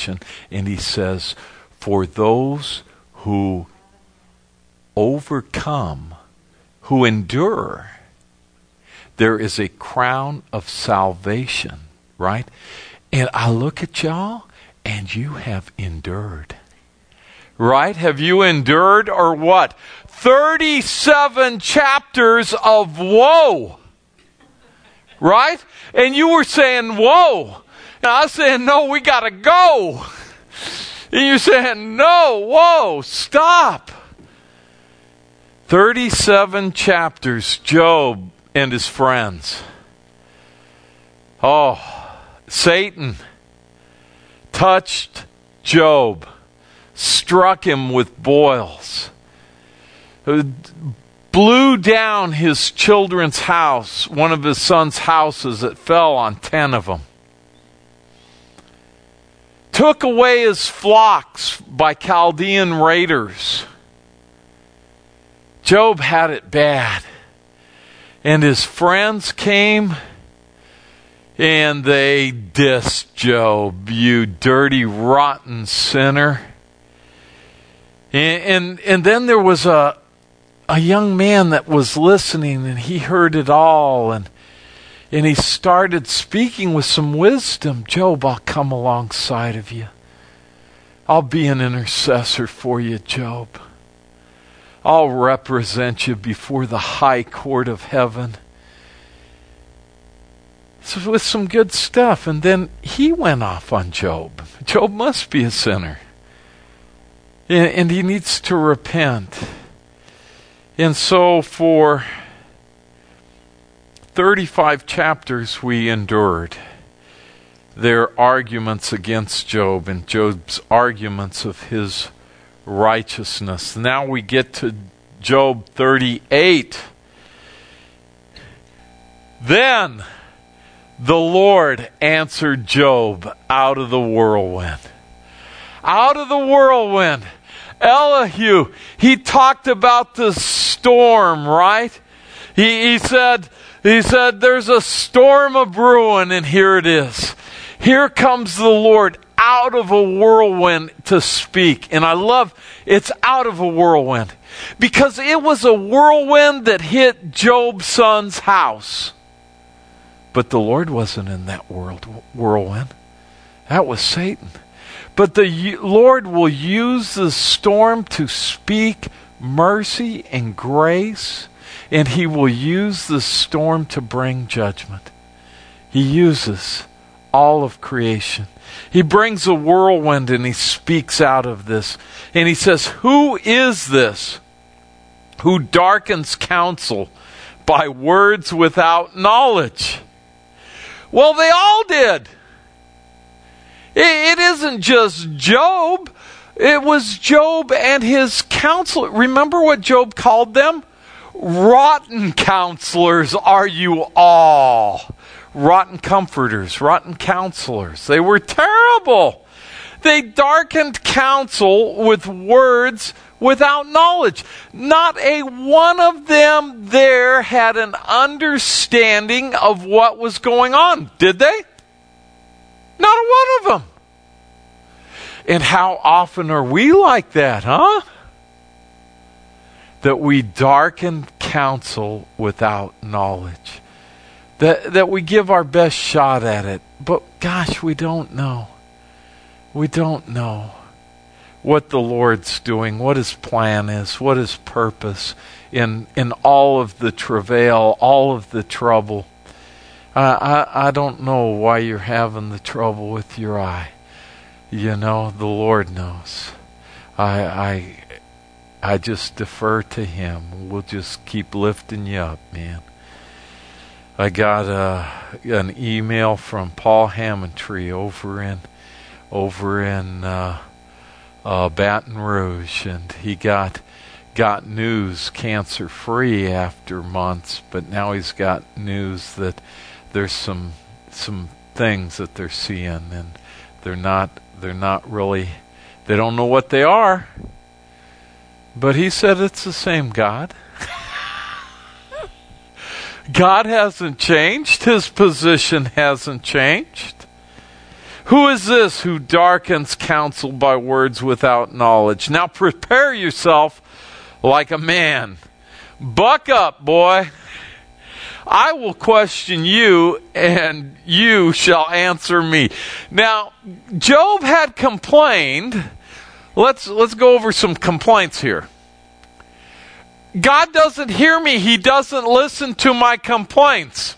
section, and he says, for those who overcome, who endure, there is a crown of salvation, right? And I look at y'all, and you have endured. Right? Have you endured or what? 37 chapters of woe. Right? And you were saying, whoa. And I was saying, no, we got to go. And you're saying, no, whoa, stop. 37 chapters, Job and his friends. Oh, Satan touched Job, struck him with boils, blew down his children's house, one of his son's houses that fell on 10 of them. Took away his flocks by Chaldean raiders. Job had it bad. And his friends came and they dissed Job, you dirty, rotten sinner. And then there was a young man that was listening, and he heard it all, and he started speaking with some wisdom. Job, I'll come alongside of you. I'll be an intercessor for you, Job. I'll represent you before the high court of heaven. So with some good stuff. And then he went off on Job. Job must be a sinner. And he needs to repent. And so for 35 chapters we endured their arguments against Job and Job's arguments of his righteousness. Now we get to Job 38. Then the Lord answered Job out of the whirlwind. Out of the whirlwind. Elihu, he talked about the storm, right? He said, there's a storm of ruin, and here it is. Here comes the Lord out of a whirlwind to speak. And I love it's out of a whirlwind, because it was a whirlwind that hit Job's son's house. But the Lord wasn't in that whirlwind. That was Satan. But the Lord will use the storm to speak mercy and grace, and he will use the storm to bring judgment. He uses all of creation. He brings a whirlwind and he speaks out of this. And he says, who is this who darkens counsel by words without knowledge? Well, they all did. It isn't just Job. It was Job and his counselor. Remember what Job called them? Rotten counselors are you all. Rotten comforters, rotten counselors. They were terrible. They darkened counsel with words without knowledge. Not a one of them there had an understanding of what was going on. Did they? Not a one of them. And how often are we like that, huh? That we darken counsel without knowledge. That we give our best shot at it. But gosh, we don't know. We don't know what the Lord's doing, what his plan is, what his purpose in all of the travail, all of the trouble. I don't know why you're having the trouble with your eye. You know, the Lord knows. I just defer to him. We'll just keep lifting you up, man. I got an email from Paul Hammontree over in Baton Rouge, and he got news cancer-free after months, but now he's got news that there's some things that they're seeing, and they're not really, they don't know what they are. But he said it's the same God. God hasn't changed. His position hasn't changed. Who is this who darkens counsel by words without knowledge? Now prepare yourself like a man. Buck up, boy. I will question you, and you shall answer me. Now, Job had complained. Let's go over some complaints here. God doesn't hear me. He doesn't listen to my complaints.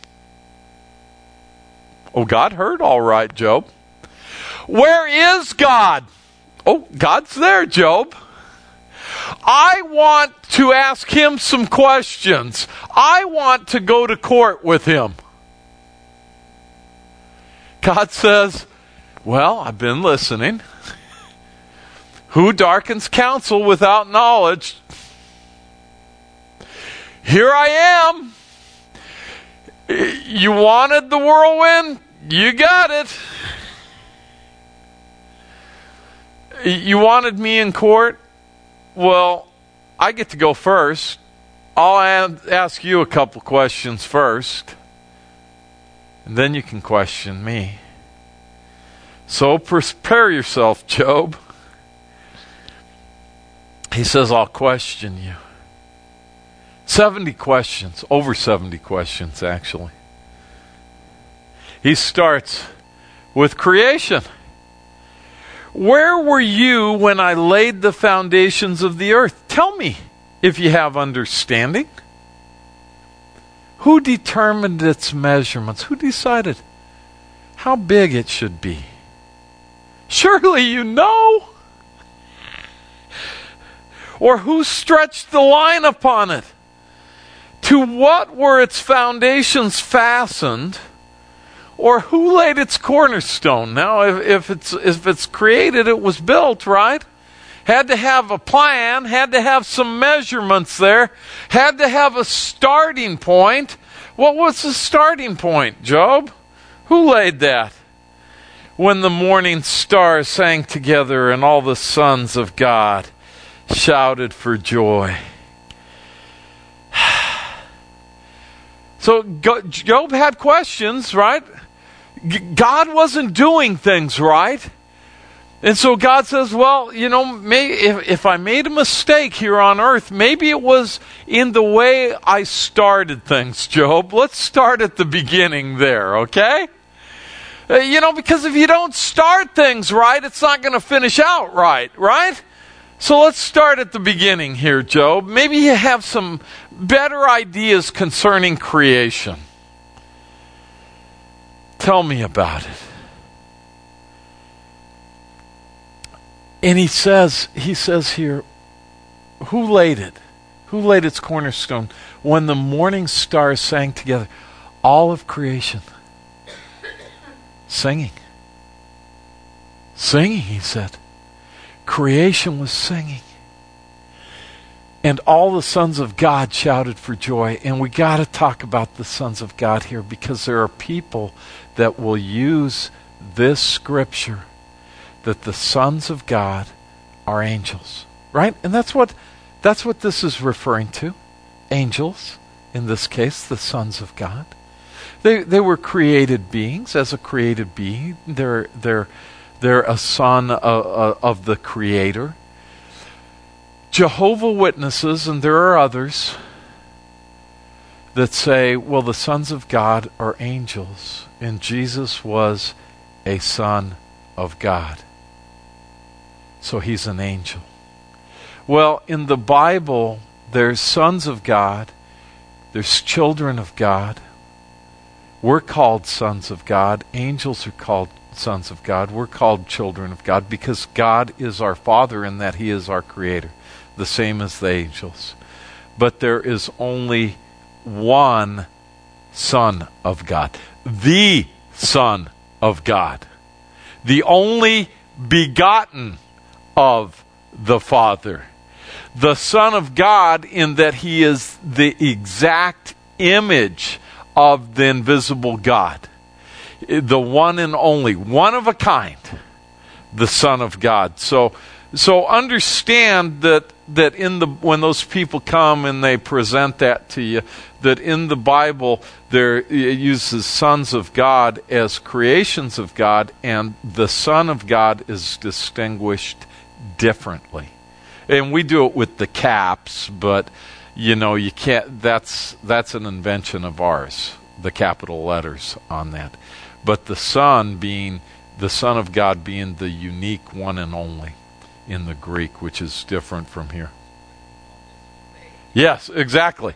Oh, God heard all right, Job. Where is God? Oh, God's there, Job. I want to ask him some questions. I want to go to court with him. God says, well, I've been listening. Who darkens counsel without knowledge? Here I am. You wanted the whirlwind? You got it. You wanted me in court? Well, I get to go first. I'll ask you a couple questions first, and then you can question me. So prepare yourself, Job. He says, I'll question you. 70 questions, over 70 questions actually. He starts with creation. Where were you when I laid the foundations of the earth? Tell me if you have understanding. Who determined its measurements? Who decided how big it should be? Surely you know. Or who stretched the line upon it? To what were its foundations fastened? Or who laid its cornerstone? Now, if it's created, it was built, right? Had to have a plan, had to have some measurements there, had to have a starting point. What was the starting point, Job? Who laid that? When the morning stars sang together and all the sons of God shouted for joy. So Job had questions, right? God wasn't doing things right. And so God says, well, you know, if I made a mistake here on earth, maybe it was in the way I started things, Job. Let's start at the beginning there, okay? Because if you don't start things right, it's not going to finish out right? So let's start at the beginning here, Job. Maybe you have some better ideas concerning creation. Tell me about it. And he says here, who laid it? Who laid its cornerstone? When the morning stars sang together, all of creation. Singing. Singing, he said. Creation was singing. And all the sons of God shouted for joy. And we got to talk about the sons of God here, because there are people that will use this scripture that the sons of God are angels, right? And that's what this is referring to. Angels, in this case, the sons of God. They were created beings. As a created being, they're a son of the Creator. Jehovah Witnesses, and there are others that say, well, the sons of God are angels, and Jesus was a son of God. So he's an angel. Well, in the Bible, there's sons of God, there's children of God. We're called sons of God. Angels are called sons of God. We're called children of God because God is our Father and that He is our Creator, the same as the angels. But there is only one Son of God, the Son of God, the only begotten of the Father, the Son of God, in that He is the exact image of the invisible God, the one and only, one of a kind, the Son of God. So understand that when those people come and they present that to you, that in the Bible it uses sons of God as creations of God, and the Son of God is distinguished differently. And we do it with the caps, but you can't. That's an invention of ours, the capital letters on that. But the Son being the Son of God, being the unique one and only in the Greek, which is different from here. Yes, exactly.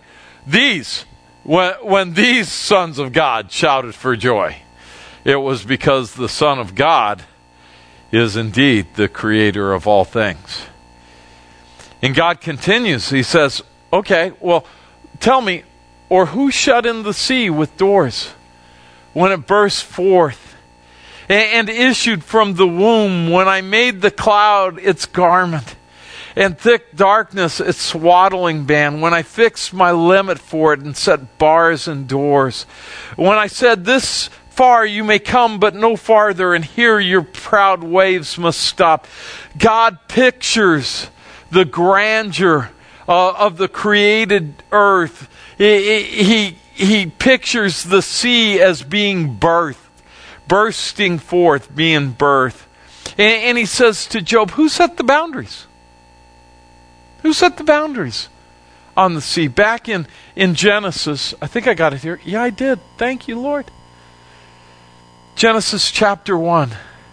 When these sons of God shouted for joy, it was because the Son of God is indeed the creator of all things. And God continues. He says, okay, well, tell me, or who shut in the sea with doors when it burst forth and issued from the womb, when I made the cloud its garment and thick darkness its swaddling band, when I fixed my limit for it and set bars and doors, when I said, this far you may come but no farther, and here your proud waves must stop. God pictures the grandeur of the created earth. He pictures the sea as being birthed, bursting forth, being birthed. And he says to Job, who set the boundaries? Who set the boundaries on the sea? Back in Genesis, I think I got it here. Yeah, I did. Thank you, Lord. Genesis chapter 1.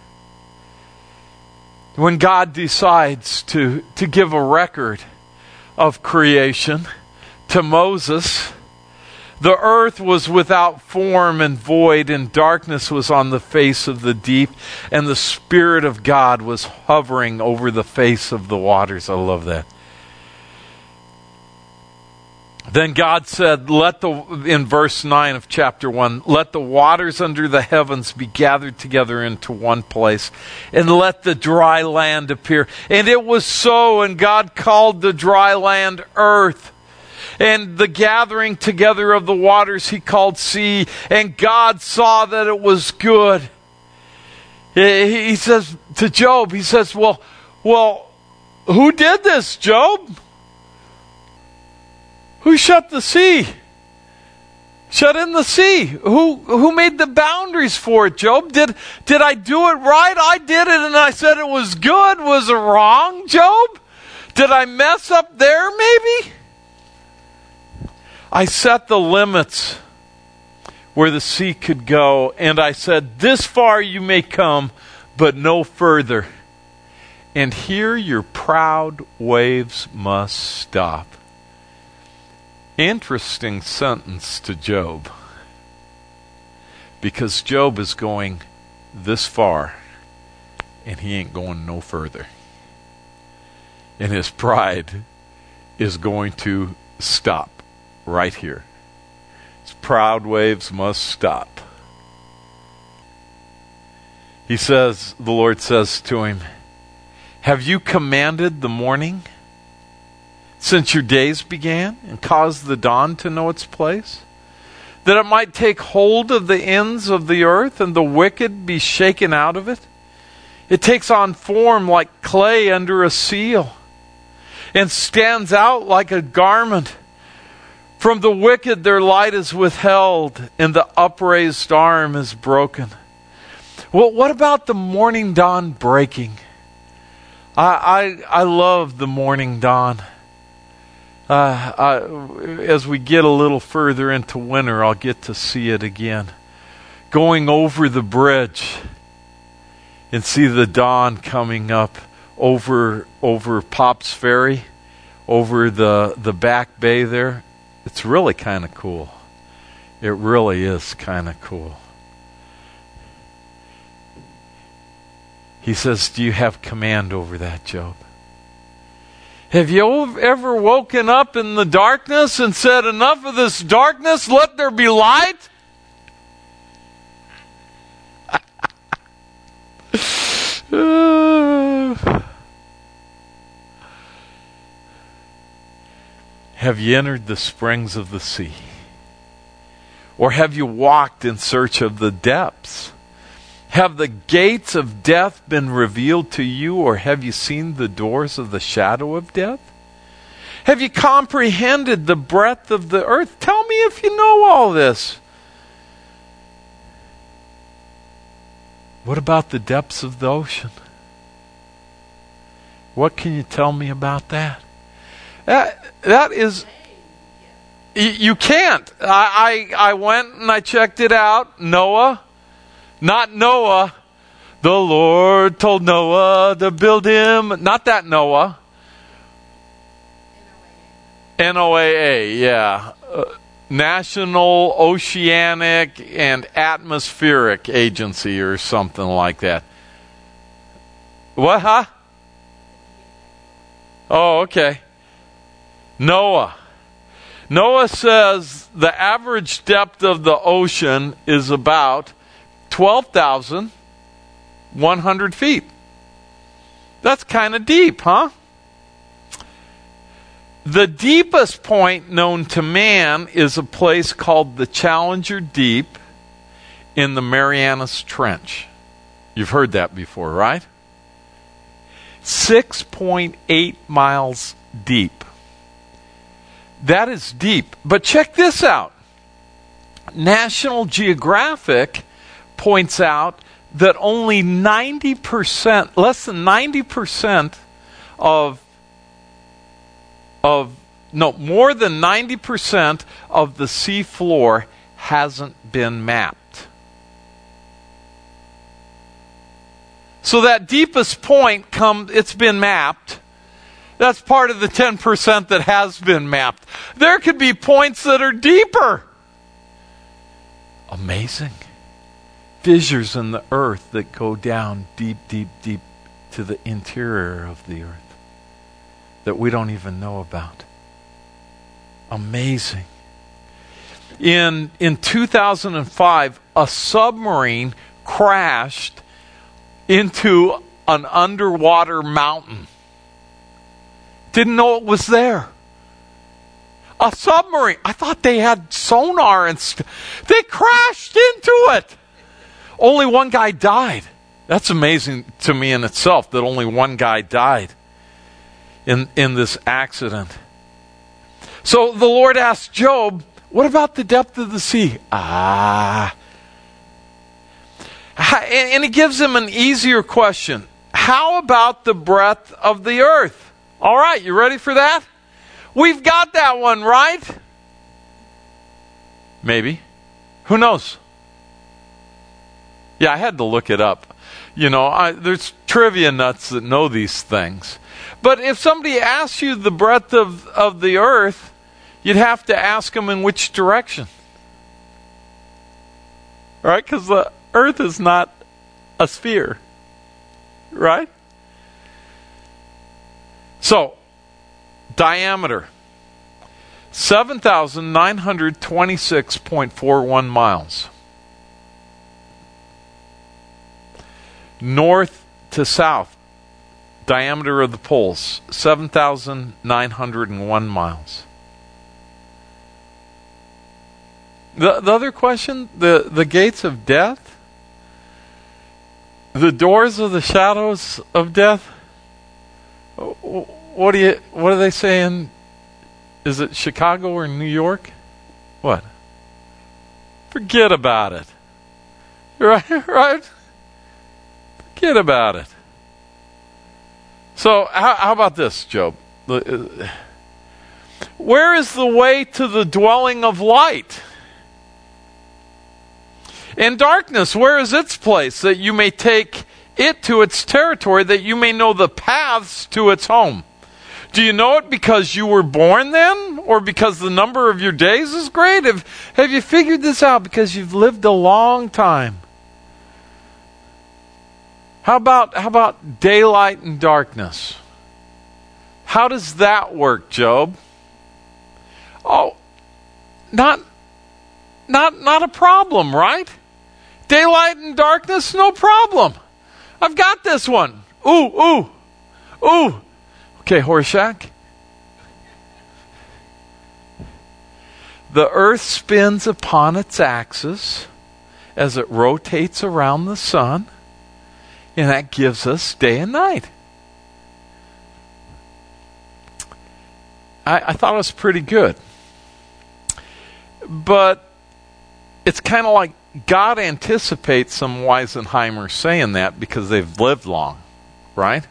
When God decides to give a record of creation to Moses, the earth was without form and void, and darkness was on the face of the deep, and the Spirit of God was hovering over the face of the waters. I love that. Then God said, in verse 9 of chapter 1, let the waters under the heavens be gathered together into one place, and let the dry land appear. And it was so, and God called the dry land earth. And the gathering together of the waters he called sea, and God saw that it was good. He says to Job, he says, well, who did this, Job? Who shut the sea? Shut in the sea. Who made the boundaries for it, Job? Did I do it right? I did it and I said it was good. Was it wrong, Job? Did I mess up there maybe? I set the limits where the sea could go, and I said, this far you may come, but no further. And here your proud waves must stop. Interesting sentence to Job, because Job is going this far and he ain't going no further, and his pride is going to stop right here. His proud waves must stop. He says, the Lord says to him, have you commanded the morning since your days began, and caused the dawn to know its place, that it might take hold of the ends of the earth, and the wicked be shaken out of it? It takes on form like clay under a seal, and stands out like a garment. From the wicked their light is withheld, and the upraised arm is broken. Well, what about the morning dawn breaking? I love the morning dawn. As we get a little further into winter, I'll get to see it again. Going over the bridge and see the dawn coming up over Pops Ferry, over the back bay there. It's really kind of cool. It really is kind of cool. He says, do you have command over that, Job? Have you ever woken up in the darkness and said, enough of this darkness, let there be light? Have you entered the springs of the sea? Or have you walked in search of the depths? Have the gates of death been revealed to you, or have you seen the doors of the shadow of death? Have you comprehended the breadth of the earth? Tell me if you know all this. What about the depths of the ocean? What can you tell me about that? That is... You can't. I went and I checked it out. Noah. Not Noah. The Lord told Noah to build him. Not that Noah. NOAA, yeah. National Oceanic and Atmospheric Agency or something like that. What, huh? Oh, okay. Noah. Noah says the average depth of the ocean is about 12,100 feet. That's kind of deep, huh? The deepest point known to man is a place called the Challenger Deep in the Marianas Trench. You've heard that before, right? 6.8 miles deep. That is deep. But check this out. National Geographic points out that only 90%, less than 90% more than 90% of the sea floor hasn't been mapped. So that deepest point it's been mapped. That's part of the 10% that has been mapped. There could be points that are deeper. Amazing. Fissures in the earth that go down deep, deep, deep to the interior of the earth that we don't even know about. Amazing. In 2005, a submarine crashed into an underwater mountain. Didn't know it was there. A submarine. I thought they had sonar and they crashed into it. Only one guy died. That's amazing to me in itself that only one guy died in this accident. So the Lord asked Job, what about the depth of the sea? And he gives him an easier question. How about the breadth of the earth? All right, you ready for that? We've got that one, right? Maybe. Who knows? Yeah, I had to look it up. You know, there's trivia nuts that know these things. But if somebody asks you the breadth of the earth, you'd have to ask them in which direction. Right? Because the earth is not a sphere. Right? So, diameter. 7,926.41 miles. North to south, diameter of the poles, 7,901 miles. The other question, the gates of death, the doors of the shadows of death. What are they saying? Is it Chicago or New York? What? Forget about it. Right? Forget about it. So, how about this, Job? Where is the way to the dwelling of light? In darkness, where is its place, that you may take it to its territory, that you may know the paths to its home? Do you know it because you were born then, or because the number of your days is great? Have you figured this out because you've lived a long time? How about daylight and darkness? How does that work, Job? Oh, not a problem, right? Daylight and darkness, no problem. I've got this one. Ooh. Okay, Horshack. The earth spins upon its axis as it rotates around the sun, and that gives us day and night. I thought it was pretty good. But it's kind of like God anticipates some Weisenheimer saying that because they've lived long, right?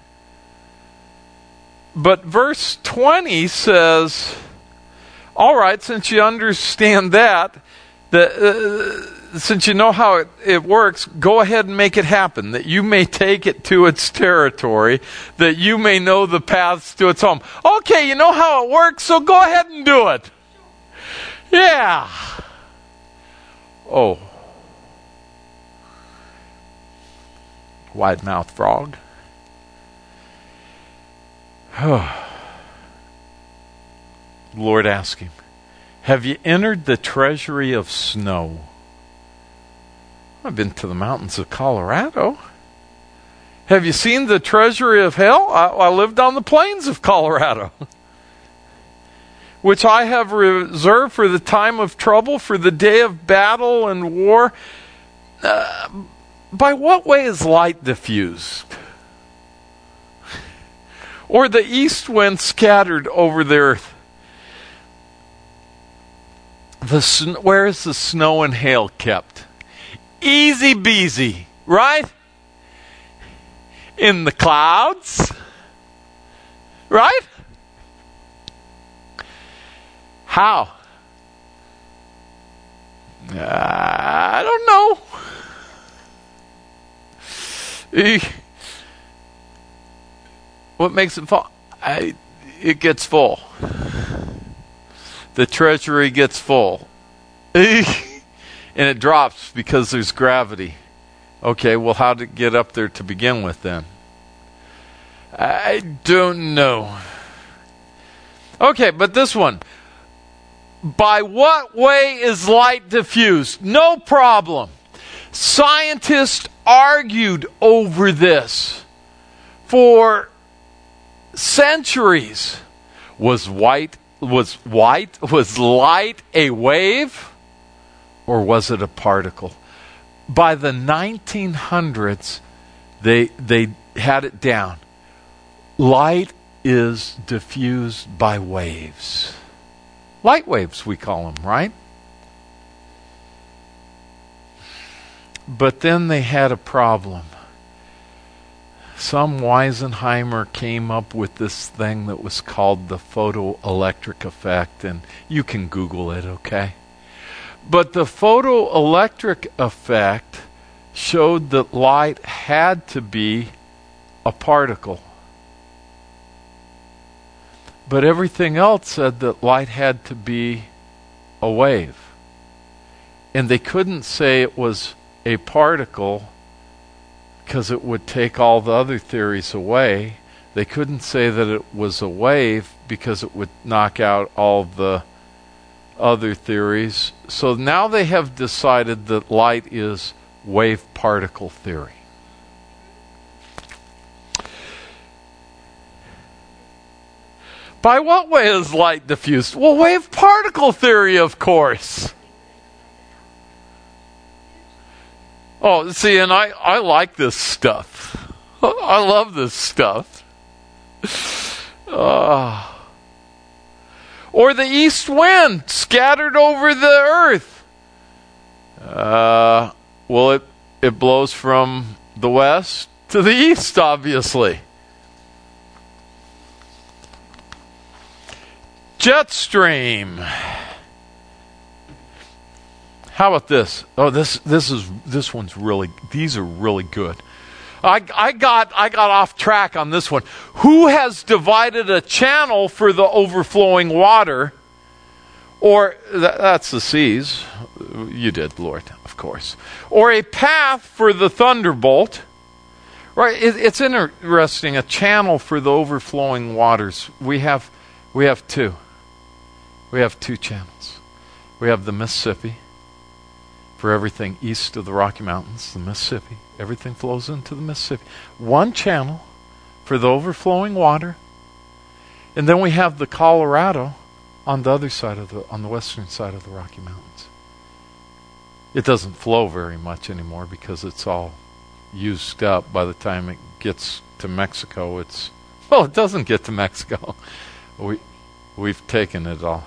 But verse 20 says, all right, since you understand that, since you know how it works, go ahead and make it happen, that you may take it to its territory, that you may know the paths to its home. Okay, you know how it works, so go ahead and do it. Yeah. Oh. Wide-mouthed frog. Lord asked him, have you entered the treasury of snow? I've been to the mountains of Colorado. Have you seen the treasury of hell? I lived on the plains of Colorado, which I have reserved for the time of trouble, for the day of battle and war. By what way is light diffused? Or the east wind scattered over the earth? Where is the snow and hail kept? Easy beasy, right? In the clouds, right? How? I don't know. What makes it fall? It gets full. The treasury gets full. And it drops because there's gravity. Okay, well, how did it get up there to begin with then? I don't know. Okay, but this one. By what way is light diffused? No problem. Scientists argued over this for centuries. Was light a wave, or was it a particle? By the 1900s, they had it down. Light is diffused by waves. Light waves, we call them, right? But then they had a problem. Some Weisenheimer came up with this thing that was called the photoelectric effect, and you can Google it, okay? But the photoelectric effect showed that light had to be a particle. But everything else said that light had to be a wave. And they couldn't say it was a particle because it would take all the other theories away. They couldn't say that it was a wave because it would knock out all the other theories. So now they have decided that light is wave-particle theory. By what way is light diffused? Well, wave-particle theory, of course. Oh, see, and I like this stuff. I love this stuff. Or the east wind scattered over the earth. Well, it blows from the west to the east, obviously. Jet stream. How about this? Oh, this one's really. These are really good. I got off track on this one. Who has divided a channel for the overflowing water? Or that's the seas. You did, Lord, of course. Or a path for the thunderbolt. Right? It's interesting. A channel for the overflowing waters. We have two. We have two channels. We have the Mississippi. For everything east of the Rocky Mountains, the Mississippi. Everything flows into the Mississippi. One channel for the overflowing water. And then we have the Colorado on the other side on the western side of the Rocky Mountains. It doesn't flow very much anymore because it's all used up. By the time it gets to Mexico, it doesn't get to Mexico. We've taken it all.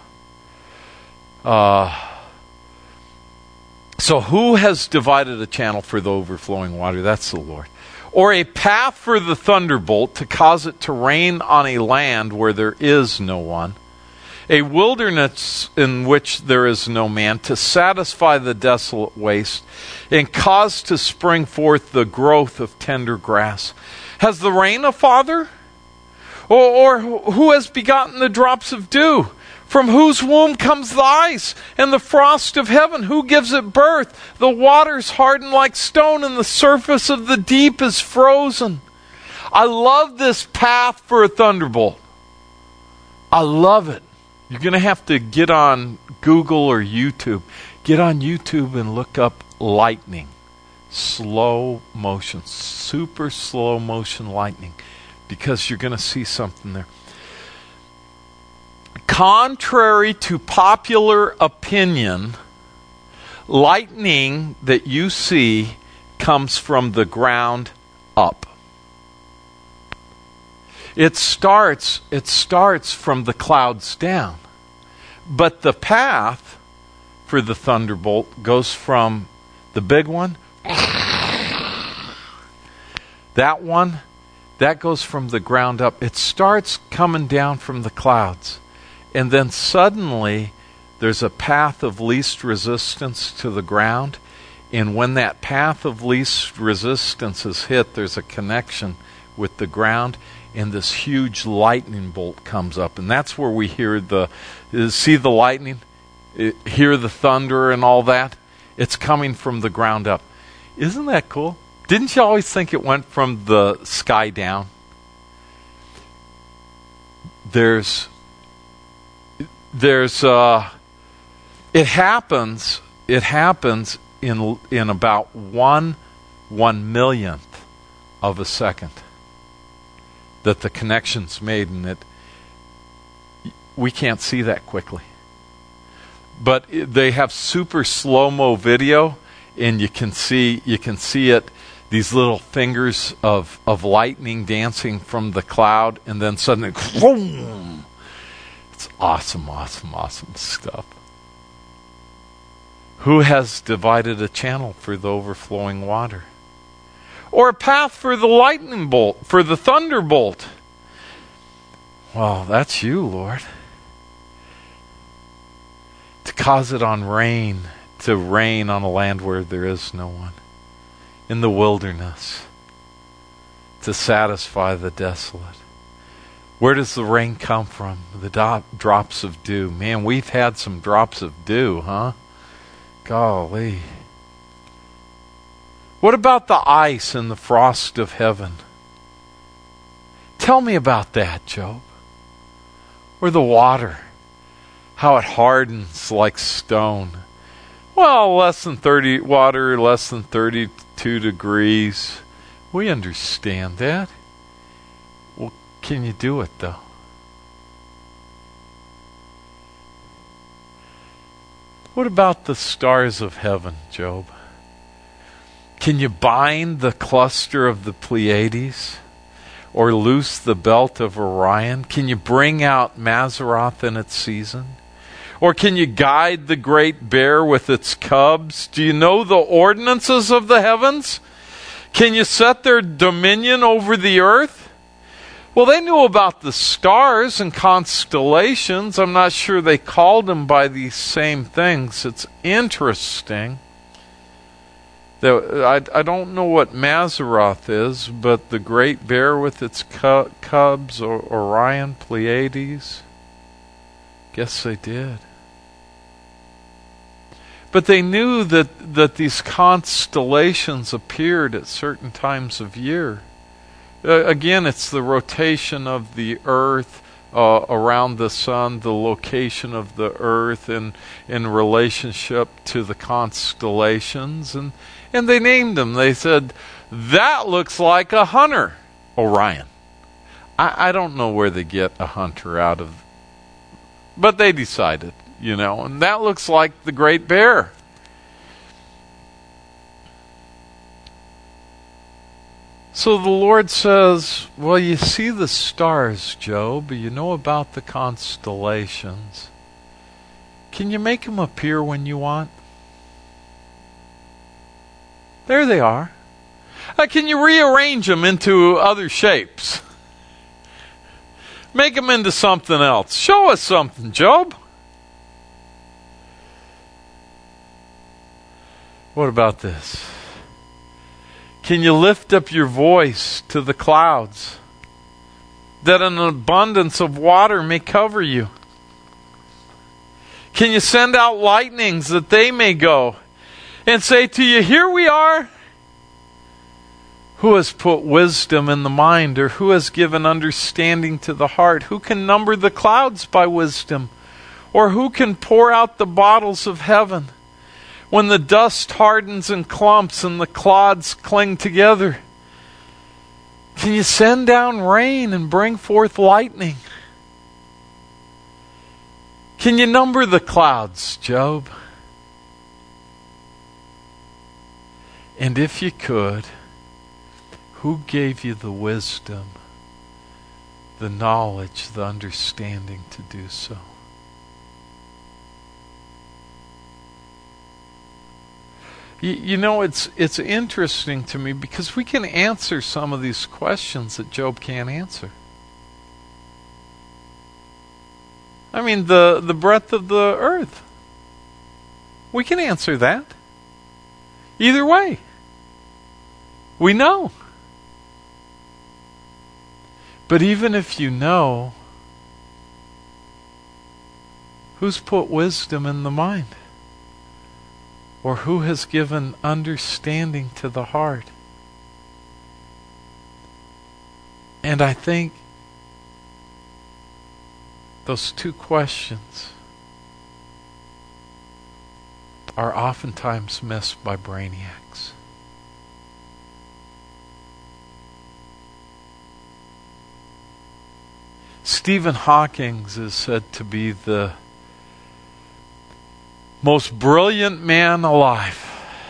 So who has divided a channel for the overflowing water? That's the Lord. Or a path for the thunderbolt to cause it to rain on a land where there is no one. A wilderness in which there is no man, to satisfy the desolate waste and cause to spring forth the growth of tender grass. Has the rain a father? Or who has begotten the drops of dew? From whose womb comes the ice and the frost of heaven? Who gives it birth? The waters harden like stone, and the surface of the deep is frozen. I love this path for a thunderbolt. I love it. You're going to have to get on Google or YouTube. Get on YouTube and look up lightning. Slow motion, super slow motion lightning, because you're going to see something there. Contrary to popular opinion, lightning that you see comes from the ground up. It starts from the clouds down. But the path for the thunderbolt goes from the big one. That one, that goes from the ground up. It starts coming down from the clouds. And then suddenly there's a path of least resistance to the ground. And when that path of least resistance is hit, there's a connection with the ground, and this huge lightning bolt comes up. And that's where we hear see the lightning, hear the thunder and all that. It's coming from the ground up. Isn't that cool? Didn't you always think it went from the sky down? It happens in about one millionth of a second that the connection's made, and we can't see that quickly. But they have super slow-mo video, and you can see it, these little fingers of lightning dancing from the cloud, and then suddenly, boom! It's awesome, awesome, awesome stuff. Who has divided a channel for the overflowing water? Or a path for the lightning bolt, for the thunderbolt? Well, that's you, Lord. To cause it to rain on a land where there is no one. In the wilderness. To satisfy the desolate. Where does the rain come from? The drops of dew. Man, we've had some drops of dew, huh? Golly. What about the ice and the frost of heaven? Tell me about that, Job. Or the water, how it hardens like stone. Well, less than 32 degrees. We understand that. Well, can you do it, though? What about the stars of heaven, Job? Can you bind the cluster of the Pleiades? Or loose the belt of Orion? Can you bring out Mazzaroth in its season? Or can you guide the great bear with its cubs? Do you know the ordinances of the heavens? Can you set their dominion over the earth? Well, they knew about the stars and constellations. I'm not sure they called them by these same things. It's interesting. I don't know what Mazzaroth is, but the great bear with its cubs, or Orion, Pleiades, guess they did. But they knew that these constellations appeared at certain times of year. Again, it's the rotation of the earth around the sun, the location of the earth in relationship to the constellations, and they named them. They said, that looks like a hunter, Orion. I don't know where they get a hunter out of, but they decided, and that looks like the great bear. So the Lord says, well, you see the stars, Job. You know about the constellations. Can you make them appear when you want? There they are. Can you rearrange them into other shapes? Make them into something else. Show us something, Job. What about this? Can you lift up your voice to the clouds, that an abundance of water may cover you? Can you send out lightnings that they may go and say to you, here we are? Who has put wisdom in the mind, or who has given understanding to the heart? Who can number the clouds by wisdom? Or who can pour out the bottles of heaven when the dust hardens in clumps and the clods cling together? Can you send down rain and bring forth lightning? Can you number the clouds, Job? And if you could, who gave you the wisdom, the knowledge, the understanding to do so? You know, it's interesting to me because we can answer some of these questions that Job can't answer. I mean, the breadth of the earth. We can answer that. Either way. We know. But even if you know, who's put wisdom in the mind? Or who has given understanding to the heart? And I think those two questions are oftentimes missed by brainiacs. Stephen Hawking is said to be the most brilliant man alive.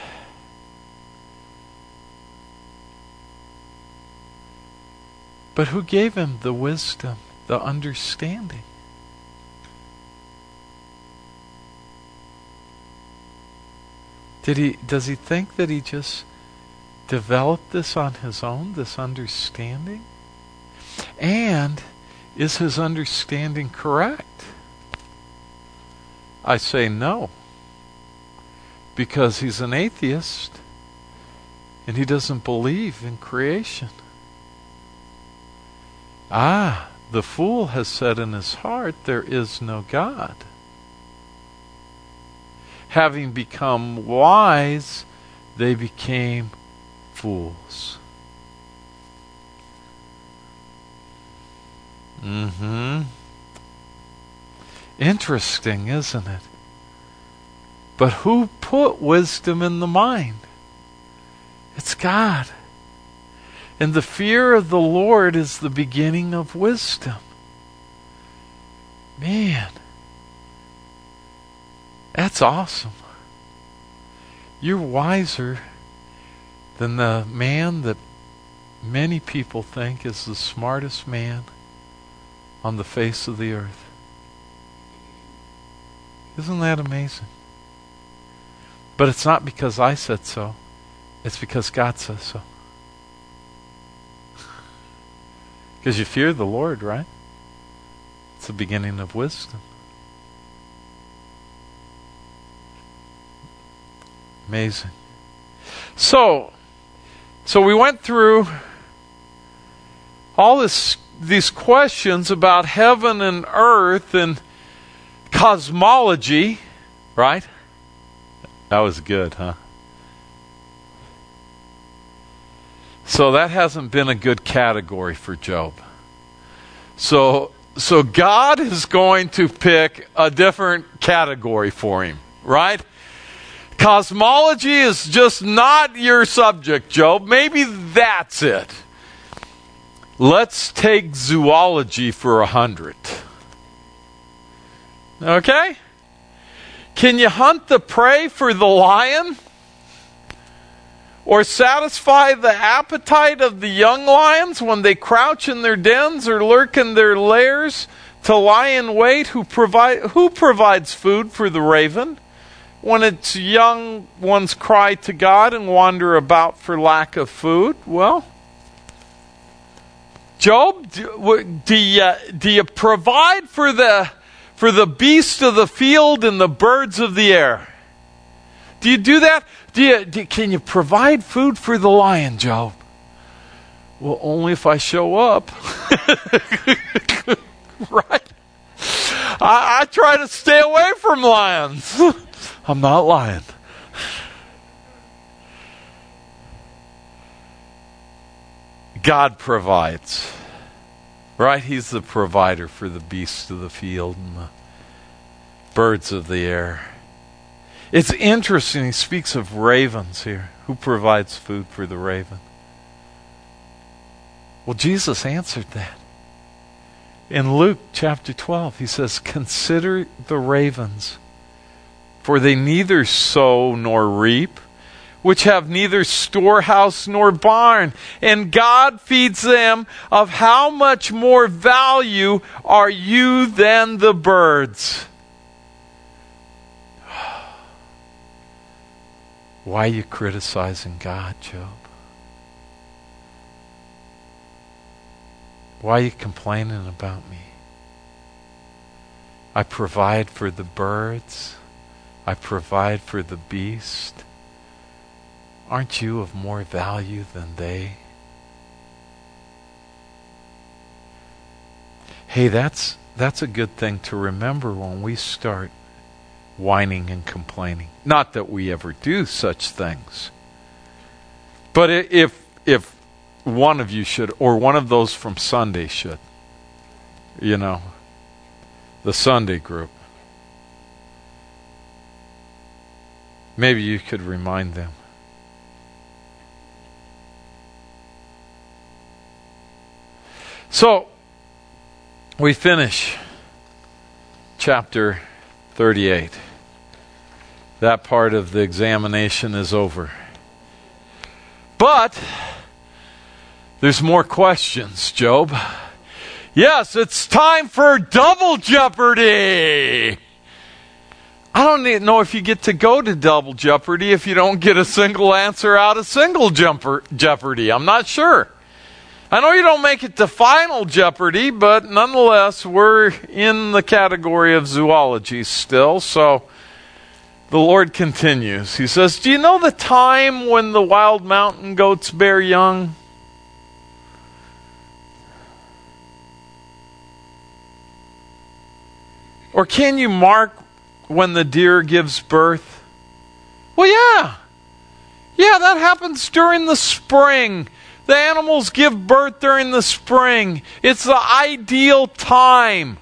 But who gave him the wisdom, the understanding? Does he think that he just developed this on his own, this understanding? And is his understanding correct? I say no. Because he's an atheist and he doesn't believe in creation. The fool has said in his heart, there is no God. Having become wise, they became fools. Interesting, isn't it? But who put wisdom in the mind? It's God. And the fear of the Lord is the beginning of wisdom. Man, that's awesome. You're wiser than the man that many people think is the smartest man on the face of the earth. Isn't that amazing? But it's not because I said so. It's because God says so. Because you fear the Lord, right? It's the beginning of wisdom. Amazing. So we went through all these questions about heaven and earth and cosmology, right? That was good, huh? So that hasn't been a good category for Job. So God is going to pick a different category for him, right? Cosmology is just not your subject, Job. Maybe that's it. Let's take zoology for 100. Okay? Can you hunt the prey for the lion? or satisfy the appetite of the young lions when they crouch in their dens or lurk in their lairs to lie in wait? Who provides food for the raven when its young ones cry to God and wander about for lack of food? Well, Job, do you provide for the beasts of the field and the birds of the air? Do you do that? Can you provide food for the lion, Job? Well, only if I show up. Right? I try to stay away from lions. I'm not lying. God provides. Right? He's the provider for the beasts of the field and the birds of the air. It's interesting, he speaks of ravens here. Who provides food for the raven? Well, Jesus answered that. In Luke chapter 12, he says, "Consider the ravens, for they neither sow nor reap, which have neither storehouse nor barn, and God feeds them. Of how much more value are you than the birds?" Why are you criticizing God, Job? Why are you complaining about me? I provide for the birds. I provide for the beast. Aren't you of more value than they? Hey, that's a good thing to remember when we start whining and complaining. Not that we ever do such things. But if one of you should, or one of those from Sunday should, the Sunday group, maybe you could remind them. So, we finish chapter 38. That part of the examination is over. But there's more questions, Job. Yes, it's time for double jeopardy. I don't know if you get to go to double jeopardy if you don't get a single answer out of single jeopardy. I'm not sure. I know you don't make it to final jeopardy, but nonetheless, we're in the category of zoology still, so the Lord continues. He says, "Do you know the time when the wild mountain goats bear young?" Or can you mark when the deer gives birth? Well, yeah. Yeah, that happens during the spring. The animals give birth during the spring. It's the ideal time.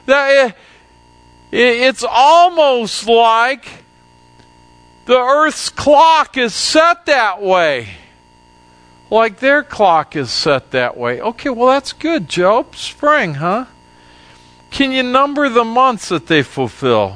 It's almost like the earth's clock is set that way. Like their clock is set that way. Okay, well that's good, Job. Spring, huh? Can you number the months that they fulfill?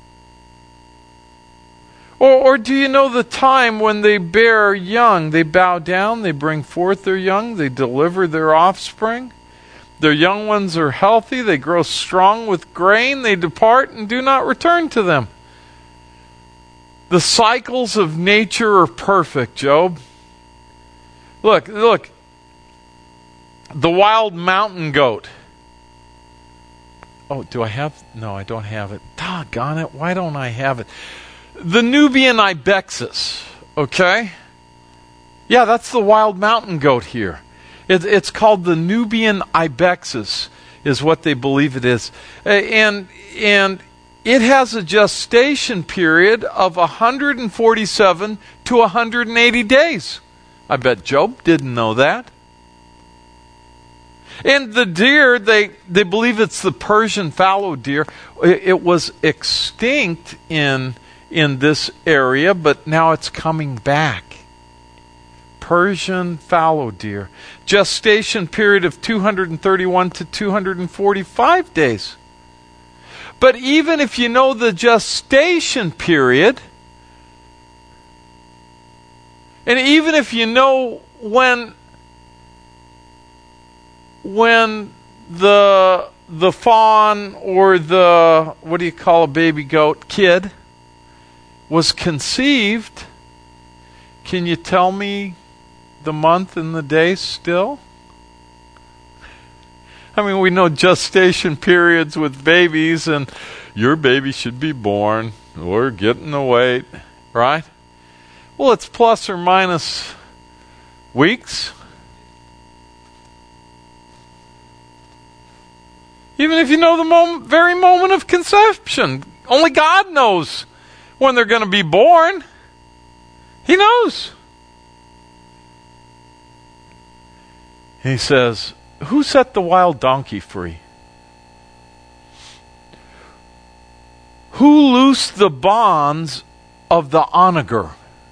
Or do you know the time when they bear young? They bow down, they bring forth their young, they deliver their offspring. Their young ones are healthy, they grow strong with grain, they depart and do not return to them. The cycles of nature are perfect, Job. Look. The wild mountain goat. Oh, do I have? No, I don't have it. Doggone it, why don't I have it? The Nubian Ibexus, okay? Yeah, that's the wild mountain goat here. It's called the Nubian Ibexus, is what they believe it is. And it has a gestation period of 147 to 180 days. I bet Job didn't know that. And the deer, they believe it's the Persian fallow deer. It was extinct in this area, but now it's coming back. Persian fallow deer. Gestation period of 231 to 245 days. But even if you know the gestation period, And even if you know when the fawn or the, what do you call a baby goat, kid, was conceived, can you tell me the month and the day still? I mean, we know gestation periods with babies, and your baby should be born or getting the weight, right? Well, it's plus or minus weeks. Even if you know the very moment of conception, only God knows when they're going to be born. He knows. He says, who set the wild donkey free? Who loosed the bonds of the onager?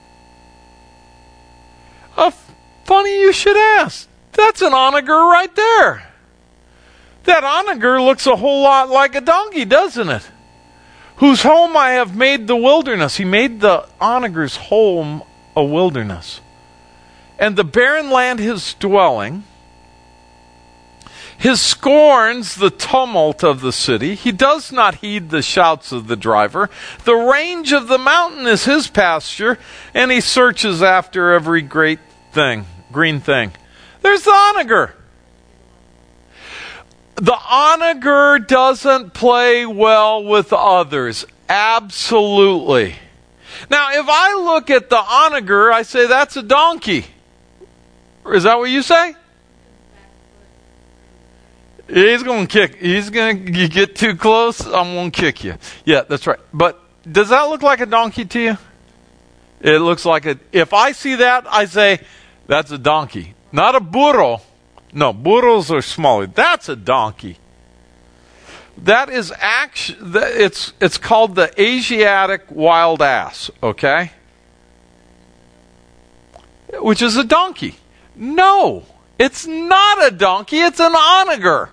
Funny you should ask. That's an onager right there. That onager looks a whole lot like a donkey, doesn't it? Whose home I have made the wilderness. He made the onager's home a wilderness. And the barren land his dwelling. His scorns the tumult of the city. He does not heed the shouts of the driver. The range of the mountain is his pasture, and he searches after every great thing, green thing. There's the onager. The onager doesn't play well with others. Absolutely. Now, if I look at the onager, I say that's a donkey. Is that what you say? He's going to kick. He's going to, you get too close, I'm going to kick you. Yeah, that's right. But does that look like a donkey to you? It looks like a, if I see that, I say, that's a donkey. Not a burro. No, burros are smaller. That's a donkey. That is it's called the Asiatic wild ass, okay? Which is a donkey. No, it's not a donkey, it's an onager.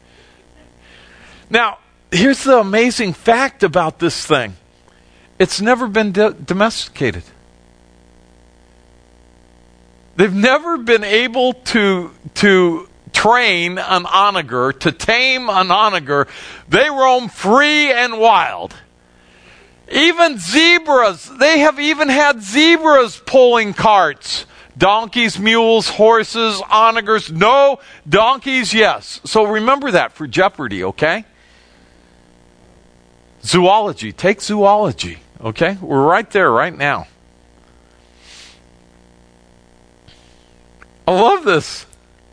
Now, here's the amazing fact about this thing. It's never been domesticated. They've never been able to train an onager, to tame an onager. They roam free and wild. Even zebras, they have even had zebras pulling carts. Donkeys, mules, horses, onagers, no. Donkeys, yes. So remember that for Jeopardy, okay? Zoology, take zoology, okay? We're right there right now. I love this.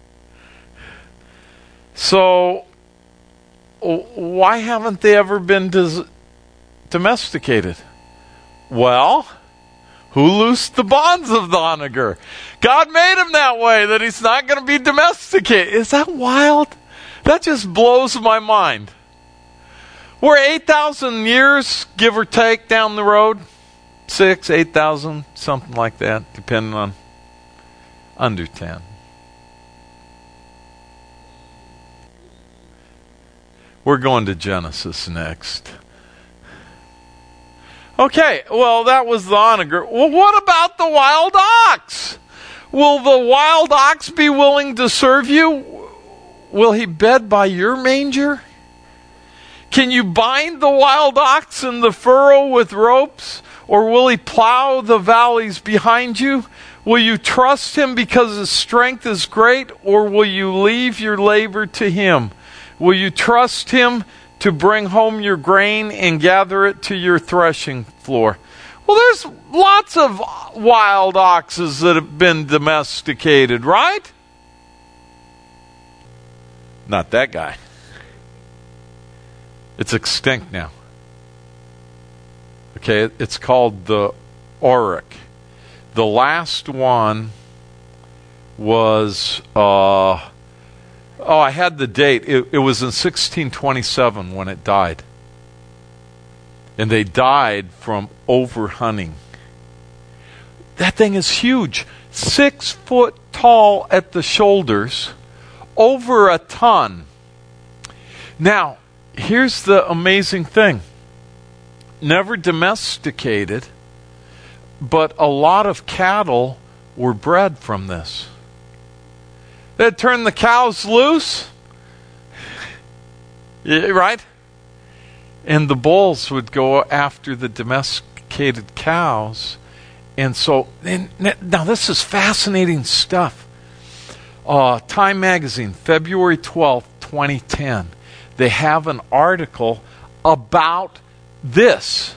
So, why haven't they ever been domesticated? Well, who loosed the bonds of the onager? God made him that way, that he's not going to be domesticated. Is that wild? That just blows my mind. We're 8,000 years, give or take, down the road. 8,000, something like that, depending on under 10. We're going to Genesis next. Okay, well, that was the onager. Well, what about the wild ox? Will the wild ox be willing to serve you? Will he bed by your manger? Can you bind the wild ox in the furrow with ropes? Or will he plow the valleys behind you? Will you trust him because his strength is great? Or will you leave your labor to him? Will you trust him to bring home your grain and gather it to your threshing floor? Well, there's lots of wild oxes that have been domesticated, right? Not that guy. It's extinct now. Okay, it's called the auroch. The last one was, I had the date. It was in 1627 when it died. And they died from overhunting. That thing is huge. 6 foot tall at the shoulders, over a ton. Now, here's the amazing thing. Never domesticated, but a lot of cattle were bred from this. They'd turn the cows loose, right? And the bulls would go after the domesticated cows. And so, now this is fascinating stuff. Time Magazine, February 12th, 2010. They have an article about this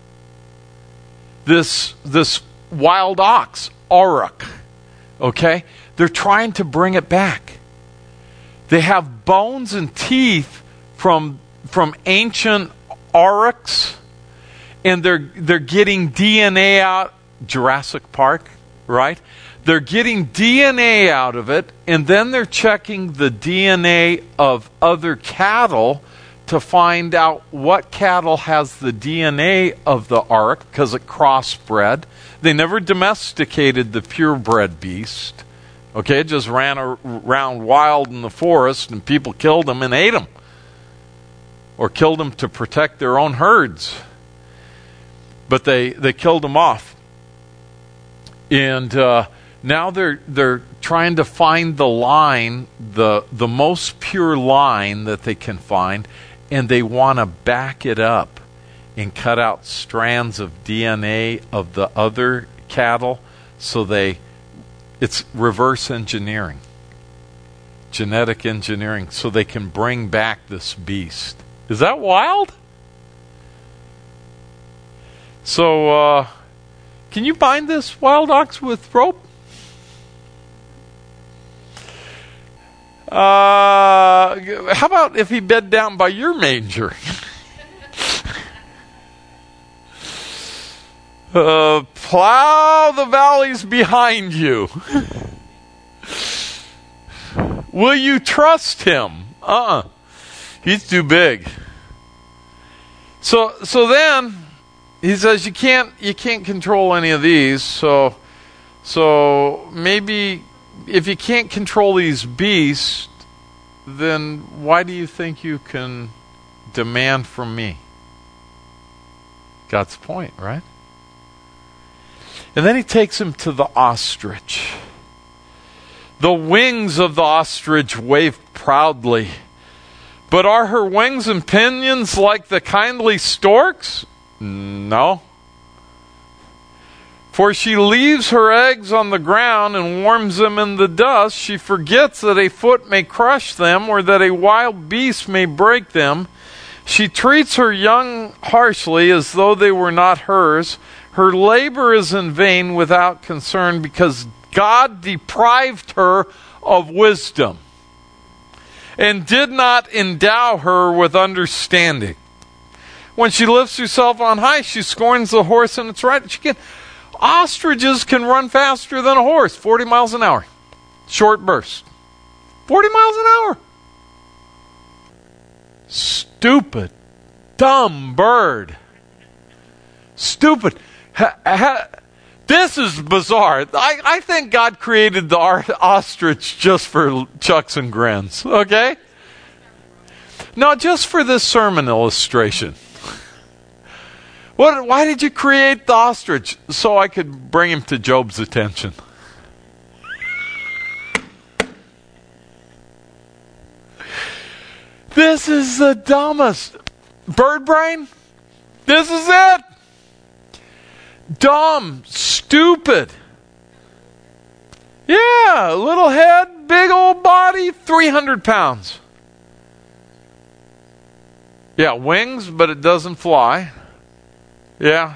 wild ox, auroch. Okay? They're trying to bring it back. They have bones and teeth from ancient aurochs, and they're getting DNA out. Jurassic Park, right? They're getting DNA out of it, and then they're checking the DNA of other cattle to find out what cattle has the DNA of the auroch, because it crossbred. They never domesticated the purebred beast. Okay, it just ran around wild in the forest, and people killed them and ate them, or killed them to protect their own herds. But they killed them off. And now they're trying to find the line, the most pure line that they can find, and they want to back it up and cut out strands of DNA of the other cattle, so it's reverse engineering, genetic engineering, so they can bring back this beast. Is that wild? So, can you bind this wild ox with rope? How about if he bed down by your manger? Plow the valleys behind you. Will you trust him? He's too big. So then he says you can't control any of these. So maybe if you can't control these beasts, then why do you think you can demand from me? God's point, right? And then he takes him to the ostrich. The wings of the ostrich wave proudly. But are her wings and pinions like the kindly stork's? No. For she leaves her eggs on the ground and warms them in the dust. She forgets that a foot may crush them, or that a wild beast may break them. She treats her young harshly, as though they were not hers. Her labor is in vain without concern, because God deprived her of wisdom and did not endow her with understanding. When she lifts herself on high, she scorns the horse and its rider. Ostriches can run faster than a horse, 40 miles an hour. Short burst. 40 miles an hour. Stupid, dumb bird. Stupid. This is bizarre. I think God created the ostrich just for chucks and grins, okay? No, just for this sermon illustration. Why did you create the ostrich? So I could bring him to Job's attention. This is the dumbest. Bird brain? This is it. Dumb, stupid. Yeah, little head, big old body, 300 pounds. Yeah, wings, but it doesn't fly. Yeah.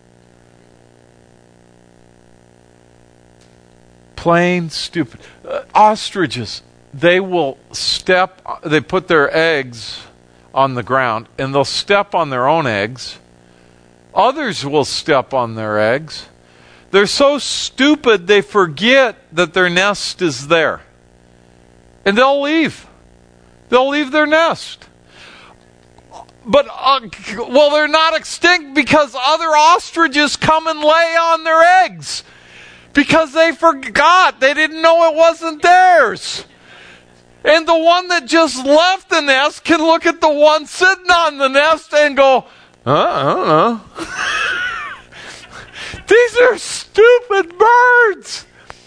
Plain stupid. Ostriches, they put their eggs on the ground, and they'll step on their own eggs. Others will step on their eggs. They're so stupid they forget that their nest is there. And they'll leave. They'll leave their nest. But, they're not extinct because other ostriches come and lay on their eggs. Because they forgot. They didn't know it wasn't theirs. And the one that just left the nest can look at the one sitting on the nest and go, I don't know. These are stupid birds.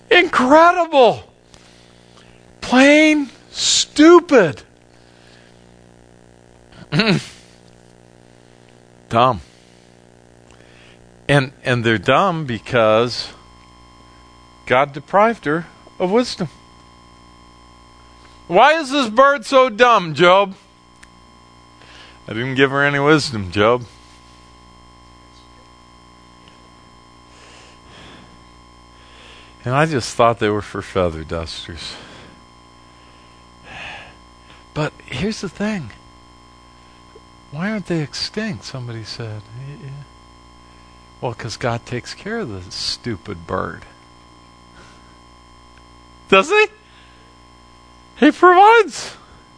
Incredible. Plain stupid. Dumb. And they're dumb because God deprived her of wisdom. Why is this bird so dumb, Job? I didn't give her any wisdom, Job. And I just thought they were for feather dusters. But here's the thing. Why aren't they extinct? Somebody said. Yeah. Well, because God takes care of the stupid bird. Does he? He provides.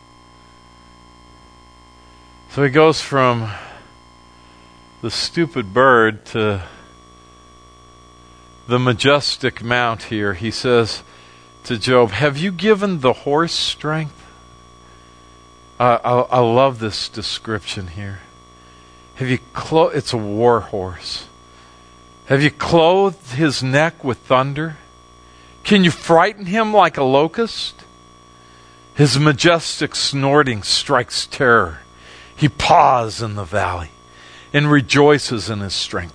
So he goes from the stupid bird to the majestic mount here. He says to Job, have you given the horse strength? I love this description here. It's a war horse. Have you clothed his neck with thunder? Can you frighten him like a locust? His majestic snorting strikes terror. He paws in the valley and rejoices in his strength.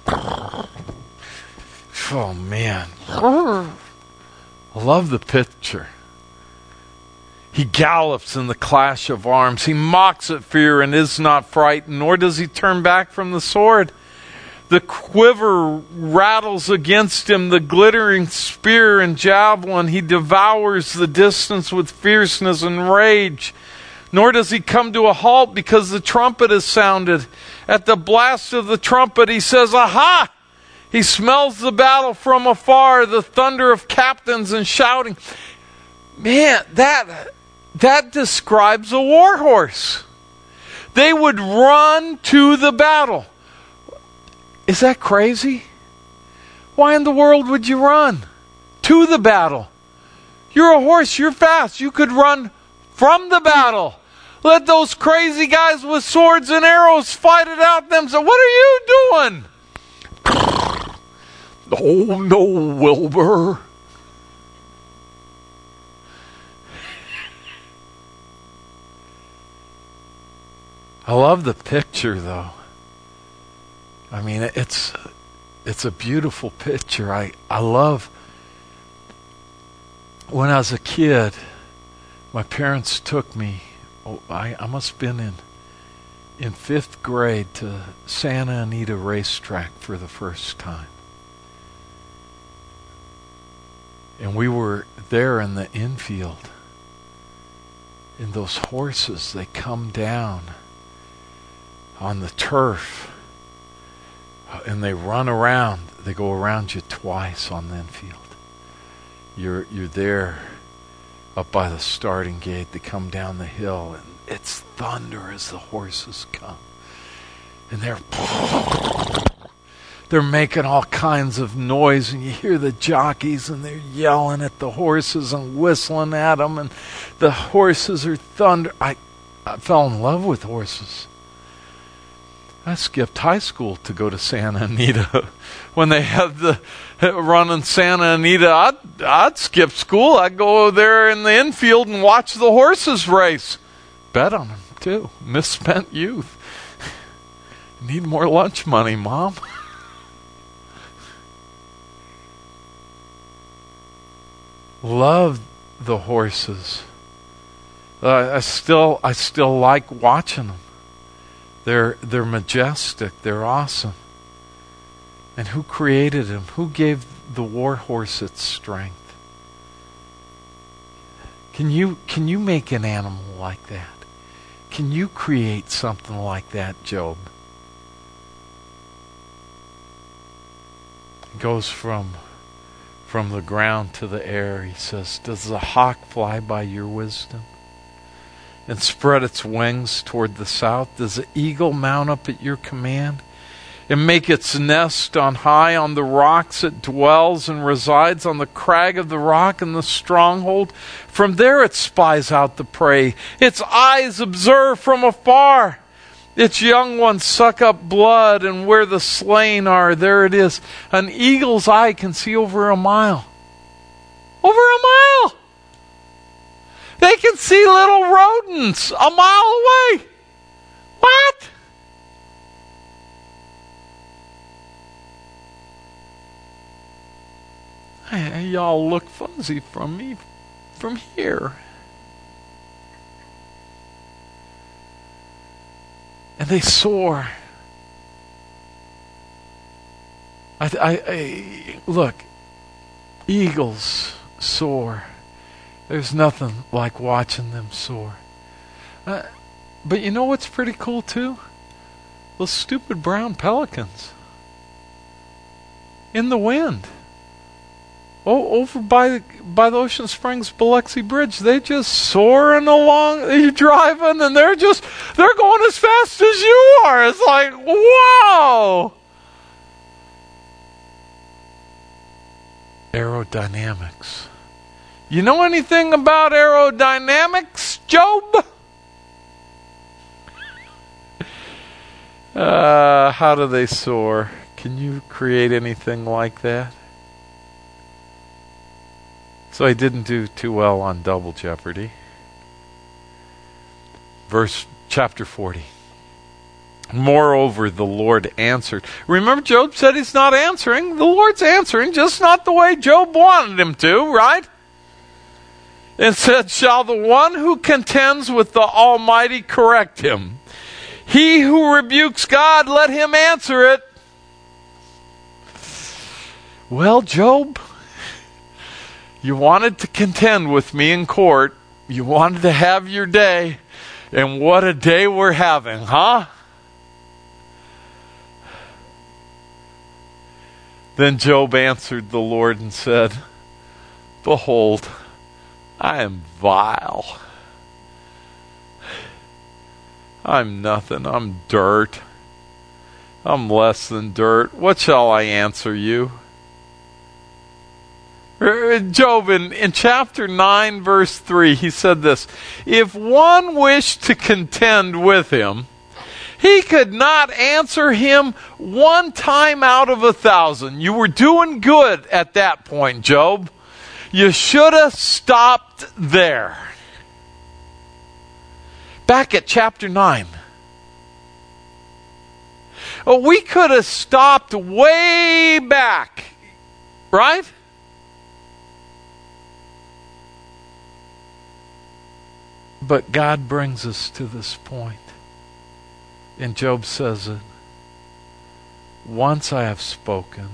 Oh, man. I love the picture. He gallops in the clash of arms. He mocks at fear and is not frightened, nor does he turn back from the sword. The quiver rattles against him, the glittering spear and javelin. He devours the distance with fierceness and rage. Nor does he come to a halt because the trumpet is sounded. At the blast of the trumpet, he says, aha! He smells the battle from afar, the thunder of captains and shouting. Man, that describes a war horse. They would run to the battle. Is that crazy? Why in the world would you run to the battle? You're a horse, you're fast. You could run from the battle. Let those crazy guys with swords and arrows fight it out themselves. What are you doing? Oh no, Wilbur. I love the picture, though. I mean, it's a beautiful picture. I love, when I was a kid, my parents took me, I must have been in 5th grade, to Santa Anita Racetrack for the first time. And we were there in the infield. And those horses, they come down on the turf. And they run around. They go around you twice on the infield. You're there up by the starting gate. They come down the hill, and it's thunder as the horses come. And they're making all kinds of noise, and you hear the jockeys, and they're yelling at the horses and whistling at them, and the horses are thunder. I fell in love with horses. I skipped high school to go to Santa Anita. When they had the run in Santa Anita, I'd skip school. I'd go there in the infield and watch the horses race. Bet on them, too. Misspent youth. Need more lunch money, Mom. Love the horses. I still like watching them. They're majestic. They're awesome. And who created them? Who gave the war horse its strength? Can you make an animal like that? Can you create something like that, Job? It goes from the ground to the air. He says, does the hawk fly by your wisdom and spread its wings toward the south? Does the eagle mount up at your command and make its nest on high on the rocks? It dwells and resides on the crag of the rock in the stronghold. From there it spies out the prey. Its eyes observe from afar. Its young ones suck up blood, and where the slain are, there it is. An eagle's eye can see over a mile. Over a mile. They can see little rodents a mile away. What? Y'all look fuzzy from me from here. And they soar. Look, eagles soar. There's nothing like watching them soar. But you know what's pretty cool too? Those stupid brown pelicans. In the wind. Oh, over by the Ocean Springs Biloxi Bridge, they just soaring along. You're driving, and they're going as fast as you are. It's like, wow! Aerodynamics. You know anything about aerodynamics, Job? How do they soar? Can you create anything like that? So I didn't do too well on Double Jeopardy. Chapter 40. Moreover, the Lord answered. Remember, Job said he's not answering. The Lord's answering, just not the way Job wanted him to, right? And said, shall the one who contends with the Almighty correct him? He who rebukes God, let him answer it. Well, Job, you wanted to contend with me in court. You wanted to have your day. And what a day we're having, huh? Then Job answered the Lord and said, behold, I am vile. I'm nothing. I'm dirt. I'm less than dirt. What shall I answer you? Job, in chapter 9, verse 3, he said this, if one wished to contend with him, he could not answer him one time out of 1,000. You were doing good at that point, Job. You should have stopped there. Back at chapter 9. Oh, we could have stopped way back, right? But God brings us to this point. And Job says it. Once I have spoken.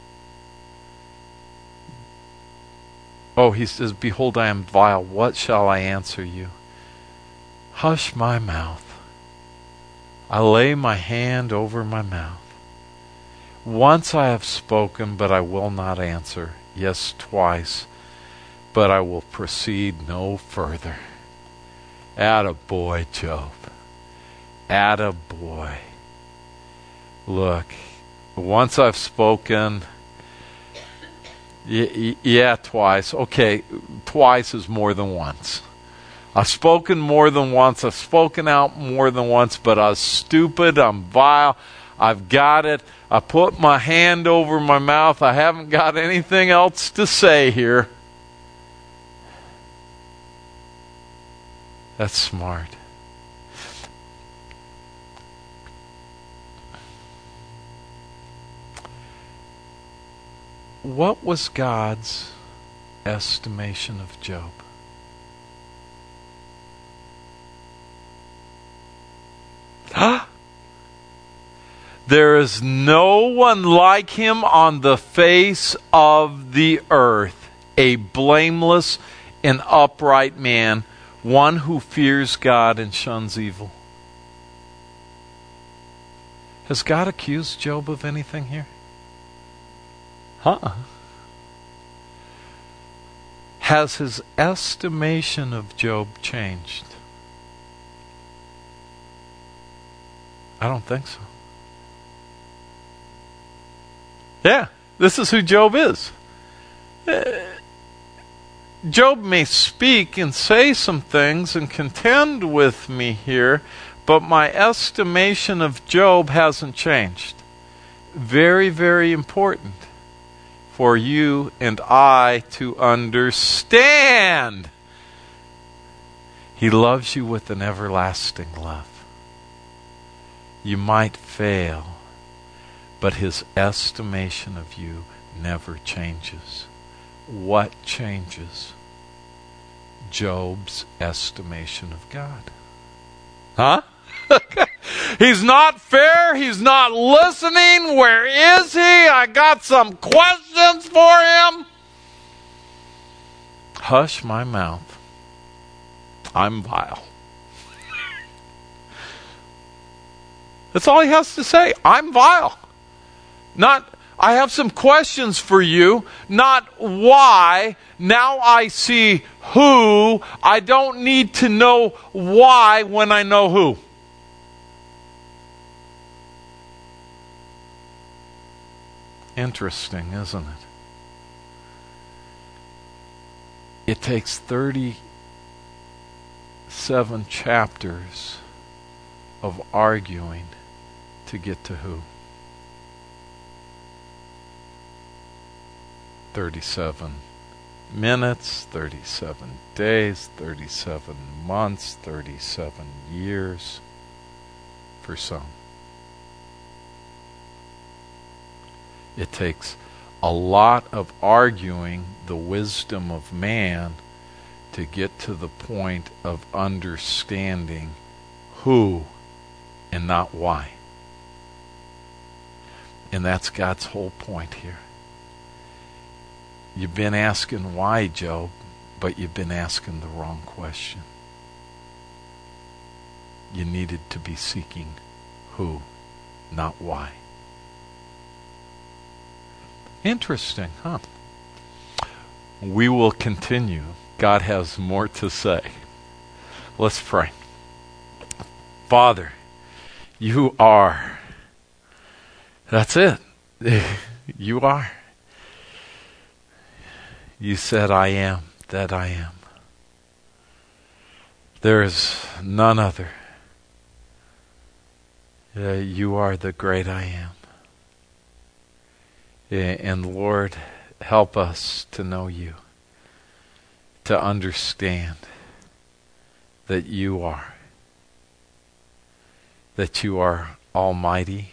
Oh, he says, behold, I am vile. What shall I answer you? Hush my mouth. I lay my hand over my mouth. Once I have spoken, but I will not answer. Yes, twice, but I will proceed no further. Attaboy, Job. Attaboy. Look, once I've spoken, yeah, twice. Okay, twice is more than once. I've spoken more than once. I've spoken out more than once, but I was stupid. I'm vile. I've got it. I put my hand over my mouth. I haven't got anything else to say here. That's smart. What was God's estimation of Job? There is no one like him on the face of the earth, a blameless and upright man, one who fears God and shuns evil. Has God accused Job of anything here? Has his estimation of Job changed? I don't think so. Yeah, this is who Job is. Job may speak and say some things and contend with me here, but my estimation of Job hasn't changed. Very, very important. for you and I to understand. He loves you with an everlasting love. You might fail, but his estimation of you never changes. What changes? Job's estimation of God. Huh? He's not fair. He's not listening. Where is he? I got some questions for him. Hush my mouth. I'm vile. That's all he has to say. I'm vile. Not, I have some questions for you. Not why. Now I see who. I don't need to know why when I know who. Interesting, isn't it? It takes 37 chapters of arguing to get to who? 37 minutes, 37 days, 37 months, 37 years for some. It takes a lot of arguing the wisdom of man to get to the point of understanding who and not why. And that's God's whole point here. You've been asking why, Job, but you've been asking the wrong question. You needed to be seeking who, not why. Interesting, huh? We will continue. God has more to say. Let's pray. Father, you are. That's it. You are. You said, I am that I am. There is none other. You are the great I am. And Lord, help us to know you, to understand that you are almighty,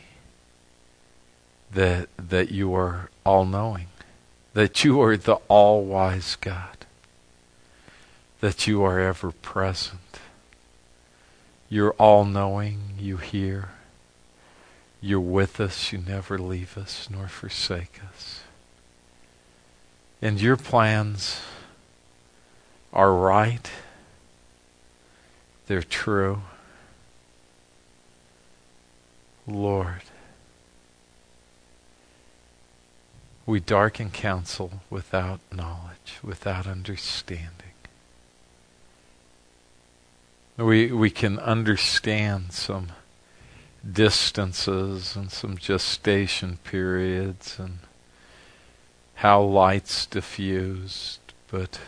that you are all-knowing, that you are the all-wise God, that you are ever present. You're all-knowing, you hear. You're with us, you never leave us nor forsake us. And your plans are right. They're true. Lord, we darken counsel without knowledge, without understanding. We can understand some distances and some gestation periods and how light's diffused, but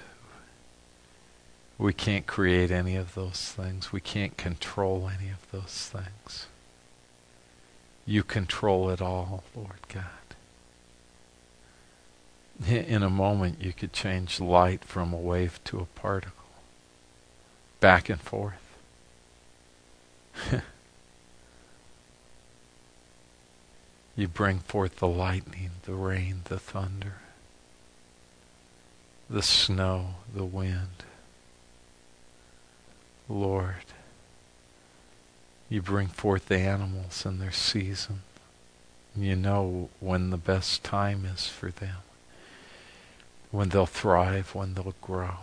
we can't create any of those things. We can't control any of those things. You control it all, Lord God. In a moment you could change light from a wave to a particle, back and forth. You bring forth the lightning, the rain, the thunder, the snow, the wind. Lord, you bring forth the animals in their season. You know when the best time is for them, when they'll thrive, when they'll grow.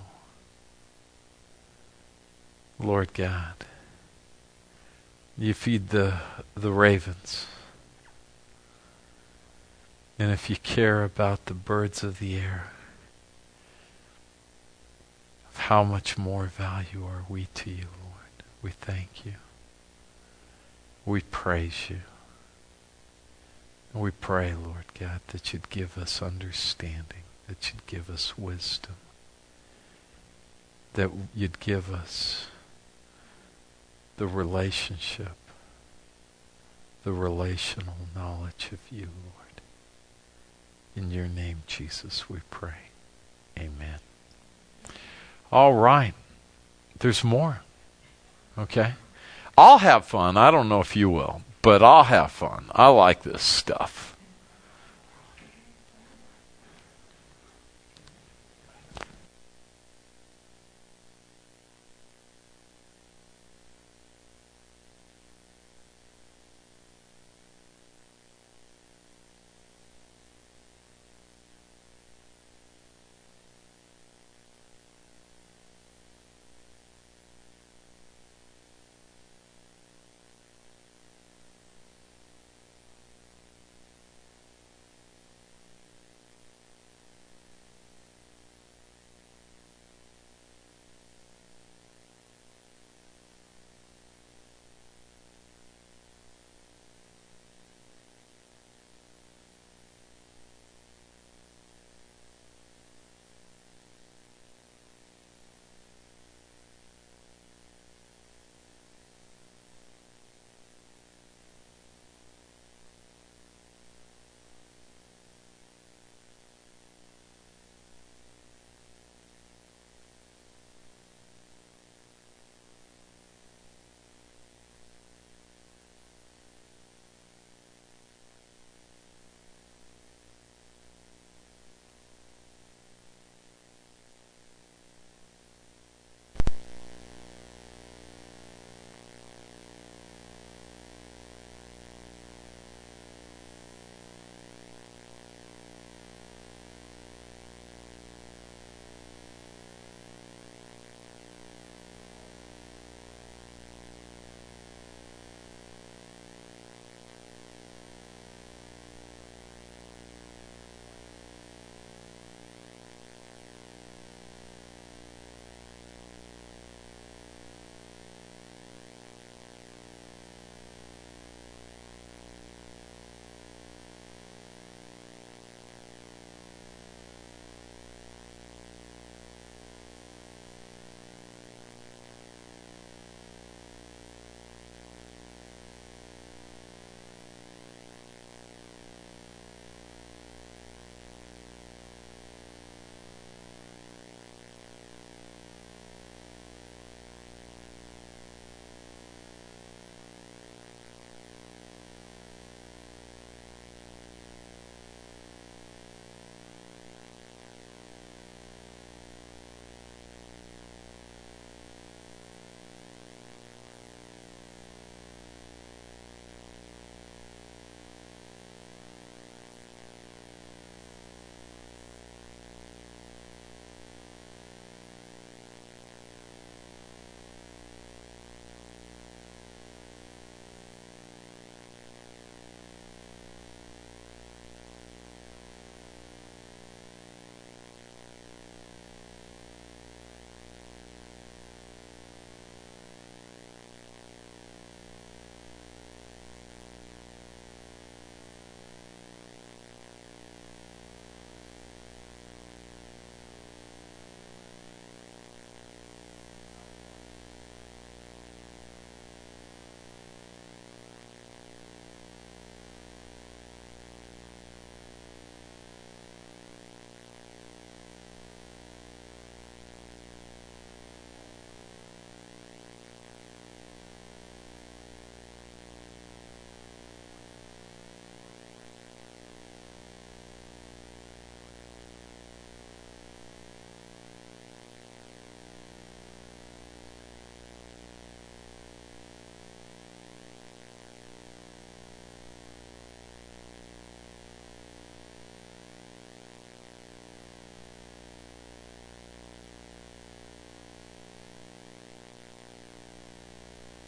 Lord God, you feed the ravens. And if you care about the birds of the air, how much more value are we to you, Lord? We thank you. We praise you. And we pray, Lord God, that you'd give us understanding, that you'd give us wisdom, that you'd give us the relationship, the relational knowledge of you, Lord. In your name, Jesus, we pray. Amen. All right. There's more. Okay? I'll have fun. I don't know if you will, but I'll have fun. I like this stuff.